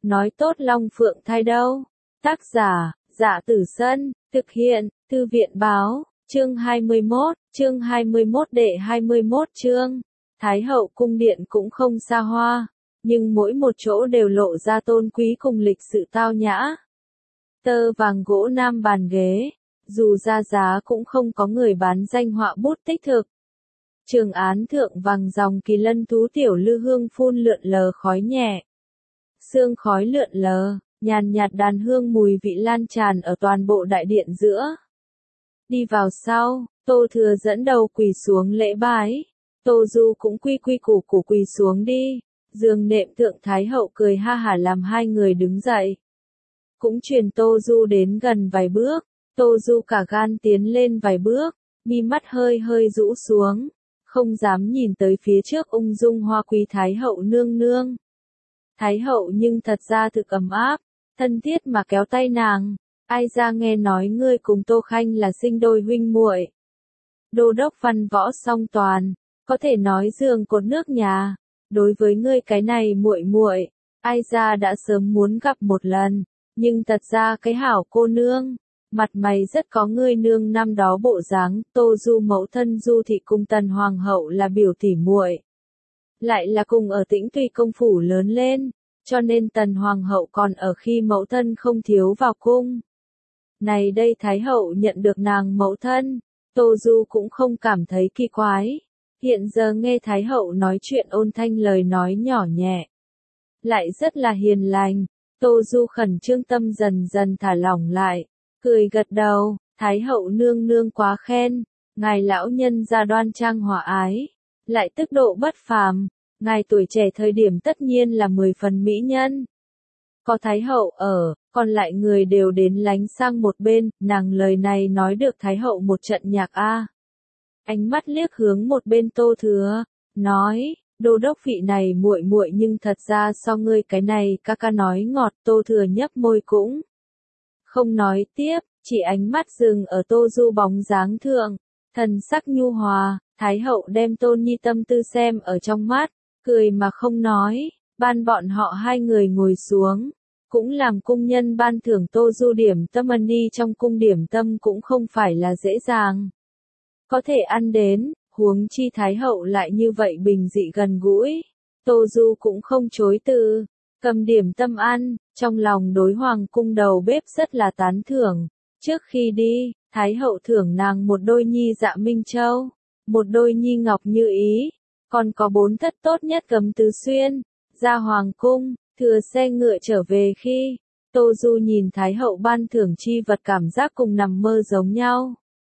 nói tốt Long Phượng thai đâu. Tác giả, Dạ Tử Sân, thực hiện, Thư viện Báo, chương 21 đệ 21 chương. Thái hậu cung điện cũng không xa hoa, nhưng mỗi một chỗ đều lộ ra tôn quý cùng lịch sự tao nhã. Tơ vàng gỗ nam bàn ghế, dù ra giá cũng không có người bán danh họa bút tích thực. Trường án thượng vàng dòng kỳ lân thú tiểu lư hương phun lượn lờ khói nhẹ. Sương khói lượn lờ, nhàn nhạt đàn hương mùi vị lan tràn ở toàn bộ đại điện giữa. Đi vào sau, Tô Thừa dẫn đầu quỳ xuống lễ bái. Tô Du cũng quy quy củ củ quỳ xuống đi. Giường nệm thượng Thái hậu cười ha hả làm hai người đứng dậy. Cũng truyền Tô Du đến gần vài bước. Tô Du cả gan tiến lên vài bước, mi mắt hơi hơi rũ xuống, không dám nhìn tới phía trước ung dung hoa quý Thái hậu nương nương. Thái hậu nhưng thật ra thực ấm áp, thân thiết mà kéo tay nàng. Ai ra nghe nói ngươi cùng Tô Khanh là sinh đôi huynh muội. Đô đốc văn võ song toàn, có thể nói giường cột nước nhà. Đối với ngươi cái này muội muội, ai ra đã sớm muốn gặp một lần, nhưng thật ra cái hảo cô nương, mặt mày rất có ngươi nương năm đó bộ dáng. Tô Du mẫu thân Du thị cùng Tần hoàng hậu là biểu tỉ muội, lại là cùng ở Tĩnh Tùy công phủ lớn lên, cho nên Tần hoàng hậu còn ở khi mẫu thân không thiếu vào cung. Này đây Thái hậu nhận được nàng mẫu thân, Tô Du cũng không cảm thấy kỳ quái. Hiện giờ nghe Thái hậu nói chuyện ôn thanh lời nói nhỏ nhẹ, lại rất là hiền lành, Tô Du khẩn trương tâm dần dần thả lỏng lại, cười gật đầu. Thái hậu nương nương quá khen, ngài lão nhân gia đoan trang hòa ái, lại tức độ bất phàm, ngài tuổi trẻ thời điểm tất nhiên là 10 phần mỹ nhân. Có Thái hậu ở, còn lại người đều đến lánh sang một bên. Nàng lời này nói được Thái hậu một trận nhạc a. Ánh mắt liếc hướng một bên Tô Thừa, nói, đô đốc vị này muội muội nhưng thật ra so ngươi cái này ca ca nói ngọt. Tô Thừa nhấp môi cũng không nói tiếp, chỉ ánh mắt dừng ở Tô Du bóng dáng thượng, thần sắc nhu hòa. Thái hậu đem Tôn Nhi tâm tư xem ở trong mắt, cười mà không nói, ban bọn họ hai người ngồi xuống, cũng làm cung nhân ban thưởng Tô Du điểm tâm. Ăn đi trong cung điểm tâm cũng không phải là dễ dàng có thể ăn đến, huống chi Thái hậu lại như vậy bình dị gần gũi. Tô Du cũng không chối từ, cầm điểm tâm ăn, trong lòng đối hoàng cung đầu bếp rất là tán thưởng. Trước khi đi, Thái hậu thưởng nàng một đôi nhi dạ minh châu, một đôi nhi ngọc như ý, còn có 4 thất tốt nhất Cấm Tứ Xuyên. Ra hoàng cung, thừa xe ngựa trở về khi, Tô Du nhìn Thái hậu ban thưởng chi vật cảm giác cùng nằm mơ giống nhau.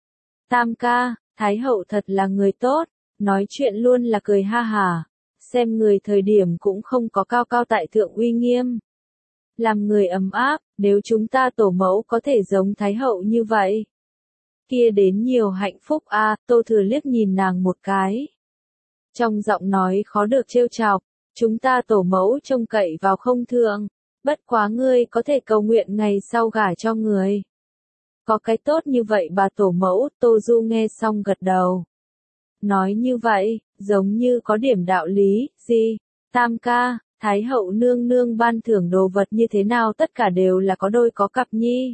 Tam ca, Thái hậu thật là người tốt, nói chuyện luôn là cười ha hả, xem người thời điểm cũng không có cao cao tại thượng uy nghiêm. Làm người ấm áp, nếu chúng ta tổ mẫu có thể giống Thái hậu như vậy, kia đến nhiều hạnh phúc a. Tô Thừa liếc nhìn nàng một cái, trong giọng nói khó được trêu chọc, chúng ta tổ mẫu trông cậy vào không thượng, bất quá ngươi có thể cầu nguyện ngày sau gả cho người. Có cái tốt như vậy bà tổ mẫu. Tô Du nghe xong gật đầu. Nói như vậy, giống như có điểm đạo lý. Gì? Tam ca, Thái hậu nương nương ban thưởng đồ vật như thế nào tất cả đều là có đôi có cặp nhi.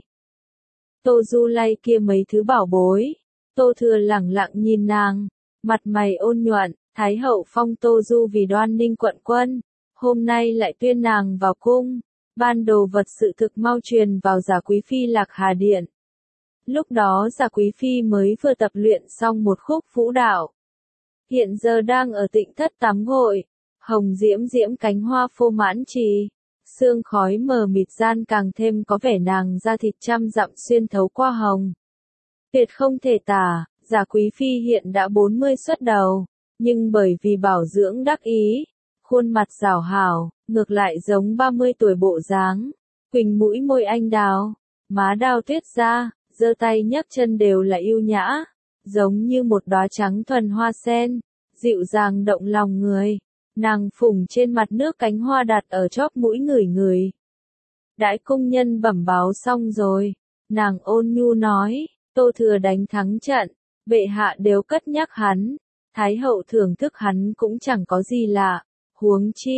Tô Du lay kia mấy thứ bảo bối. Tô Thừa lẳng lặng nhìn nàng, mặt mày ôn nhuận. Thái hậu phong Tô Du vì Đoan Ninh quận quân, hôm nay lại tuyên nàng vào cung, ban đồ vật sự thực mau truyền vào Giả Quý Phi Lạc Hà Điện. Lúc đó Giả Quý Phi mới vừa tập luyện xong một khúc vũ đạo, hiện giờ đang ở Tịnh thất tắm gội. Hồng diễm diễm cánh hoa phô mãn trì, sương khói mờ mịt gian càng thêm có vẻ nàng da thịt trăm dặm xuyên thấu qua hồng. Tuyệt không thể tả. Giả Quý Phi hiện đã 40 xuất đầu, nhưng bởi vì bảo dưỡng đắc ý, khuôn mặt rảo hảo, ngược lại giống 30 tuổi bộ dáng. Quỳnh mũi môi anh đào, má đào tuyết da, giơ tay nhấc chân đều là yêu nhã, giống như một đóa trắng thuần hoa sen, dịu dàng động lòng người. Nàng phủng trên mặt nước cánh hoa đặt ở chóp mũi ngửi ngửi. Đãi cung nhân bẩm báo xong rồi, nàng ôn nhu nói, Tô Thừa đánh thắng trận, bệ hạ đều cất nhắc hắn, Thái hậu thưởng thức hắn cũng chẳng có gì lạ, huống chi,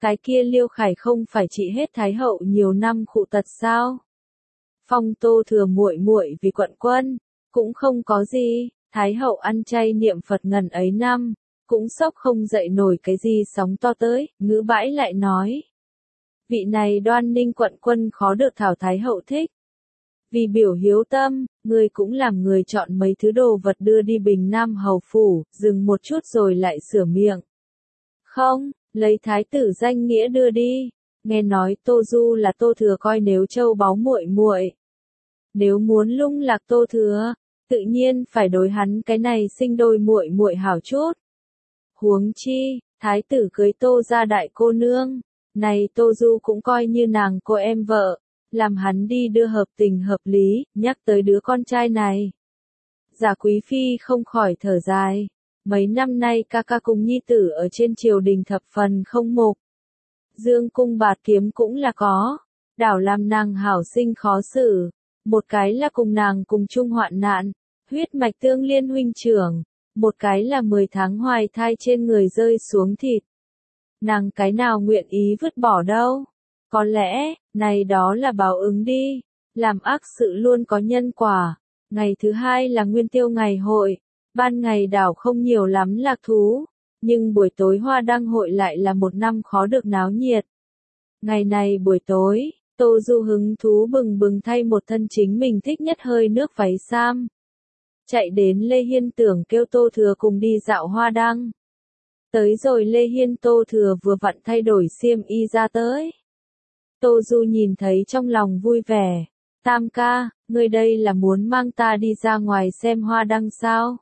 cái kia Liêu Khải không phải trị hết Thái hậu nhiều năm khụ tật sao? Phong Tô Thừa muội muội vì quận quân, cũng không có gì, Thái hậu ăn chay niệm Phật ngần ấy năm, cũng sốc không dậy nổi cái gì sóng to tới, ngữ bãi lại nói. Vị này Đoan Ninh quận quân khó được Thảo Thái hậu thích. Vì biểu hiếu tâm, người cũng làm người chọn mấy thứ đồ vật đưa đi Bình Nam hầu phủ, dừng một chút rồi lại sửa miệng. Không, lấy thái tử danh nghĩa đưa đi. Nghe nói Tô Du là Tô Thừa coi nếu châu báu muội muội. Nếu muốn lung lạc Tô Thừa, tự nhiên phải đối hắn cái này sinh đôi muội muội hảo chút. Huống chi, thái tử cưới Tô gia đại cô nương, này Tô Du cũng coi như nàng cô em vợ, làm hắn đi đưa hợp tình hợp lý, nhắc tới đứa con trai này. Giả Quý Phi không khỏi thở dài, mấy năm nay ca ca cùng nhi tử ở trên triều đình thập phần không mục. Dương cung bạt kiếm cũng là có, đảo làm nàng hảo sinh khó xử, một cái là cùng nàng cùng chung hoạn nạn, huyết mạch tương liên huynh trưởng, một cái là 10 tháng hoài thai trên người rơi xuống thịt. Nàng cái nào nguyện ý vứt bỏ đâu? Có lẽ, này đó là báo ứng đi, làm ác sự luôn có nhân quả. Ngày thứ hai là Nguyên Tiêu ngày hội, ban ngày đảo không nhiều lắm lạc thú, nhưng buổi tối hoa đăng hội lại là một năm khó được náo nhiệt. Ngày này buổi tối, Tô Du hứng thú bừng bừng thay một thân chính mình thích nhất hơi nước váy sam. Chạy đến Lê Hiên tưởng kêu Tô Thừa cùng đi dạo hoa đăng. Tới rồi Lê Hiên Tô Thừa vừa vặn thay đổi xiêm y ra tới. Tô Du nhìn thấy trong lòng vui vẻ. Tam ca, ngươi đây là muốn mang ta đi ra ngoài xem hoa đăng sao?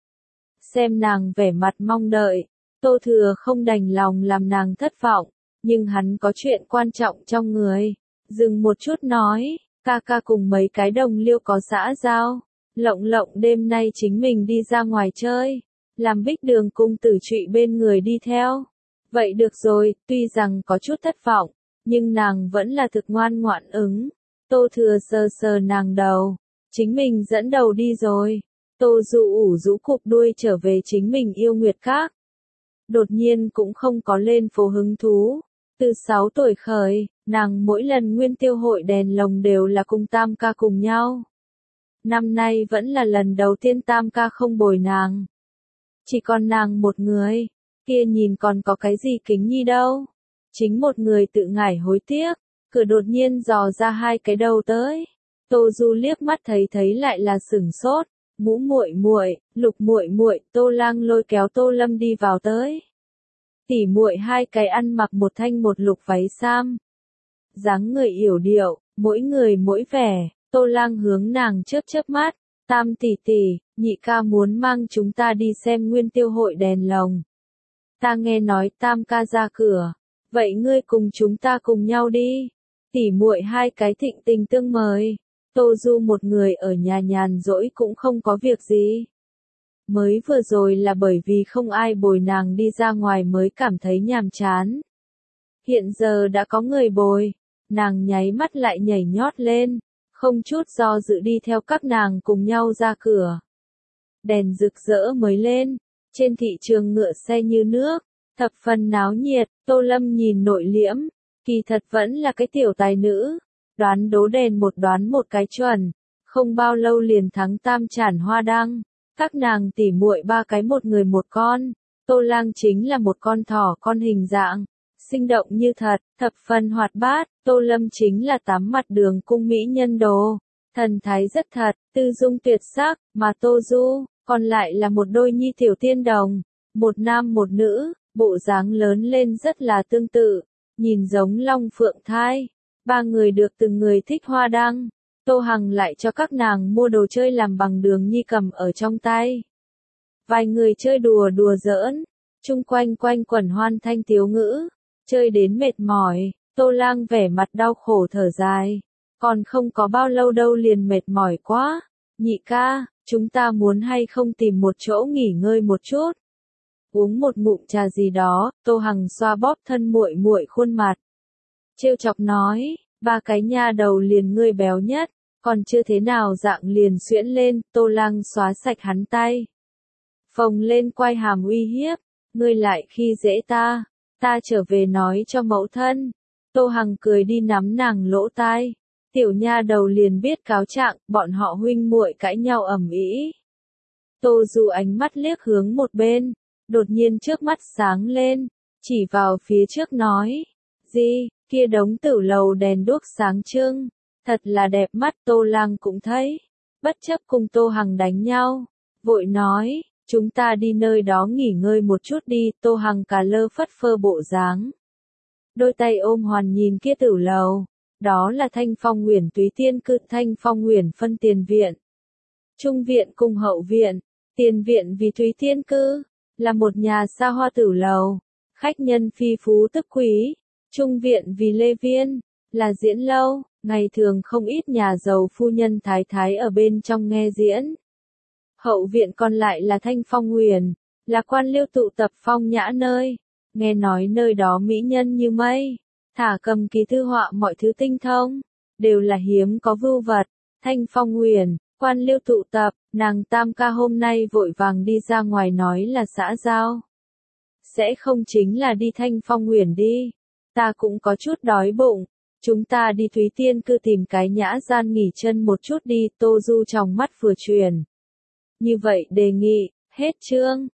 Xem nàng vẻ mặt mong đợi, Tô Thừa không đành lòng làm nàng thất vọng, nhưng hắn có chuyện quan trọng trong người. Dừng một chút nói, ca ca cùng mấy cái đồng liêu có xã giao, lộng lộng đêm nay chính mình đi ra ngoài chơi, làm Bích Đường cung tử trụy bên người đi theo. Vậy được rồi, tuy rằng có chút thất vọng, nhưng nàng vẫn là thực ngoan ngoãn ứng. Tô Thừa sờ sờ nàng đầu, chính mình dẫn đầu đi rồi. Tô Du ủ rũ cụp đuôi trở về chính mình yêu Nguyệt Các. Đột nhiên cũng không có lên phố hứng thú. Từ 6 tuổi khởi, nàng mỗi lần Nguyên Tiêu hội đèn lồng đều là cùng Tam ca cùng nhau. Năm nay vẫn là lần đầu tiên Tam ca không bồi nàng. Chỉ còn nàng một người, kia nhìn còn có cái gì kính nhi đâu. Chính một người tự ngải hối tiếc, cửa đột nhiên dò ra hai cái đầu tới. Tô Du liếc mắt thấy lại là sửng sốt, Ngũ muội muội, Lục muội muội, Tô Lang lôi kéo Tô Lâm đi vào tới. Tỉ muội hai cái ăn mặc một thanh một lục váy sam. Dáng người yểu điệu, mỗi người mỗi vẻ, Tô Lang hướng nàng chớp chớp mắt, Tam tỷ tỷ, nhị ca muốn mang chúng ta đi xem Nguyên Tiêu hội đèn lồng. Ta nghe nói Tam ca ra cửa, vậy ngươi cùng chúng ta cùng nhau đi. Tỉ muội hai cái thịnh tình tương mời. Tô Du một người ở nhà nhàn rỗi cũng không có việc gì. Mới vừa rồi là bởi vì không ai bồi nàng đi ra ngoài mới cảm thấy nhàm chán. Hiện giờ đã có người bồi, nàng nháy mắt lại nhảy nhót lên, không chút do dự đi theo các nàng cùng nhau ra cửa. Đèn rực rỡ mới lên, trên thị trường ngựa xe như nước, thập phần náo nhiệt. Tô Lâm nhìn nội liễm, kỳ thật vẫn là cái tiểu tài nữ, đoán đố đèn đoán một cái chuẩn, không bao lâu liền thắng tam tràn hoa đăng. Các nàng tỉ muội ba cái một người một con, Tô Lang chính là một con thỏ con hình dạng, sinh động như thật, thập phần hoạt bát. Tô Lâm chính là tám mặt đường cung mỹ nhân đồ, thần thái rất thật, tư dung tuyệt sắc, mà Tô Du còn lại là một đôi nhi tiểu tiên đồng, một nam một nữ, bộ dáng lớn lên rất là tương tự, nhìn giống long phượng thai. Ba người được từng người thích hoa đăng. Tô Hằng lại cho các nàng mua đồ chơi làm bằng đường nhi cầm ở trong tay. Vài người chơi đùa giỡn, chung quanh quẩn hoan thanh tiếu ngữ, chơi đến mệt mỏi, Tô Lang vẻ mặt đau khổ thở dài, còn không có bao lâu đâu liền mệt mỏi quá. Nhị ca, chúng ta muốn hay không tìm một chỗ nghỉ ngơi một chút, uống một ngụm trà gì đó. Tô Hằng xoa bóp thân muội muội khuôn mặt, trêu chọc nói, ba cái nha đầu liền ngươi béo nhất, còn chưa thế nào dạng liền xuyễn lên. Tô Lang xóa sạch hắn tay, phồng lên quai hàm uy hiếp, ngươi lại khi dễ ta, Ta trở về nói cho mẫu thân. Tô Hằng cười đi nắm nàng lỗ tai. Tiểu nha đầu liền biết cáo trạng, bọn họ huynh muội cãi nhau ầm ĩ. Tô Du ánh mắt liếc hướng một bên, đột nhiên trước mắt sáng lên, chỉ vào phía trước nói, gì, kia đống tử lầu đèn đuốc sáng trưng, thật là đẹp mắt. Tô Lang cũng thấy, bất chấp cùng Tô Hằng đánh nhau, vội nói, chúng ta đi nơi đó nghỉ ngơi một chút đi. Tô Hằng cà lơ phất phơ bộ dáng, đôi tay ôm hoàn nhìn kia tử lầu, đó là Thanh Phong Uyển Túy Tiên Cư. Thanh Phong Uyển phân tiền viện, trung viện cùng hậu viện. Tiền viện vì Túy Tiên Cư, là một nhà xa hoa tử lầu, khách nhân phi phú tức quý. Trung viện vì Lê Viên, là diễn lâu, ngày thường không ít nhà giàu phu nhân thái thái ở bên trong nghe diễn. Hậu viện còn lại là Thanh Phong Uyển, là quan liêu tụ tập phong nhã nơi, nghe nói nơi đó mỹ nhân như mây, thả cầm ký thư họa mọi thứ tinh thông, đều là hiếm có vưu vật. Thanh Phong Uyển, quan liêu tụ tập, nàng tam ca hôm nay vội vàng đi ra ngoài nói là xã giao. Sẽ không chính là đi Thanh Phong Uyển đi, ta cũng có chút đói bụng, chúng ta đi Thúy Tiên Cư tìm cái nhã gian nghỉ chân một chút đi. Tô Du trong mắt vừa chuyển. Như vậy đề nghị, hết chương.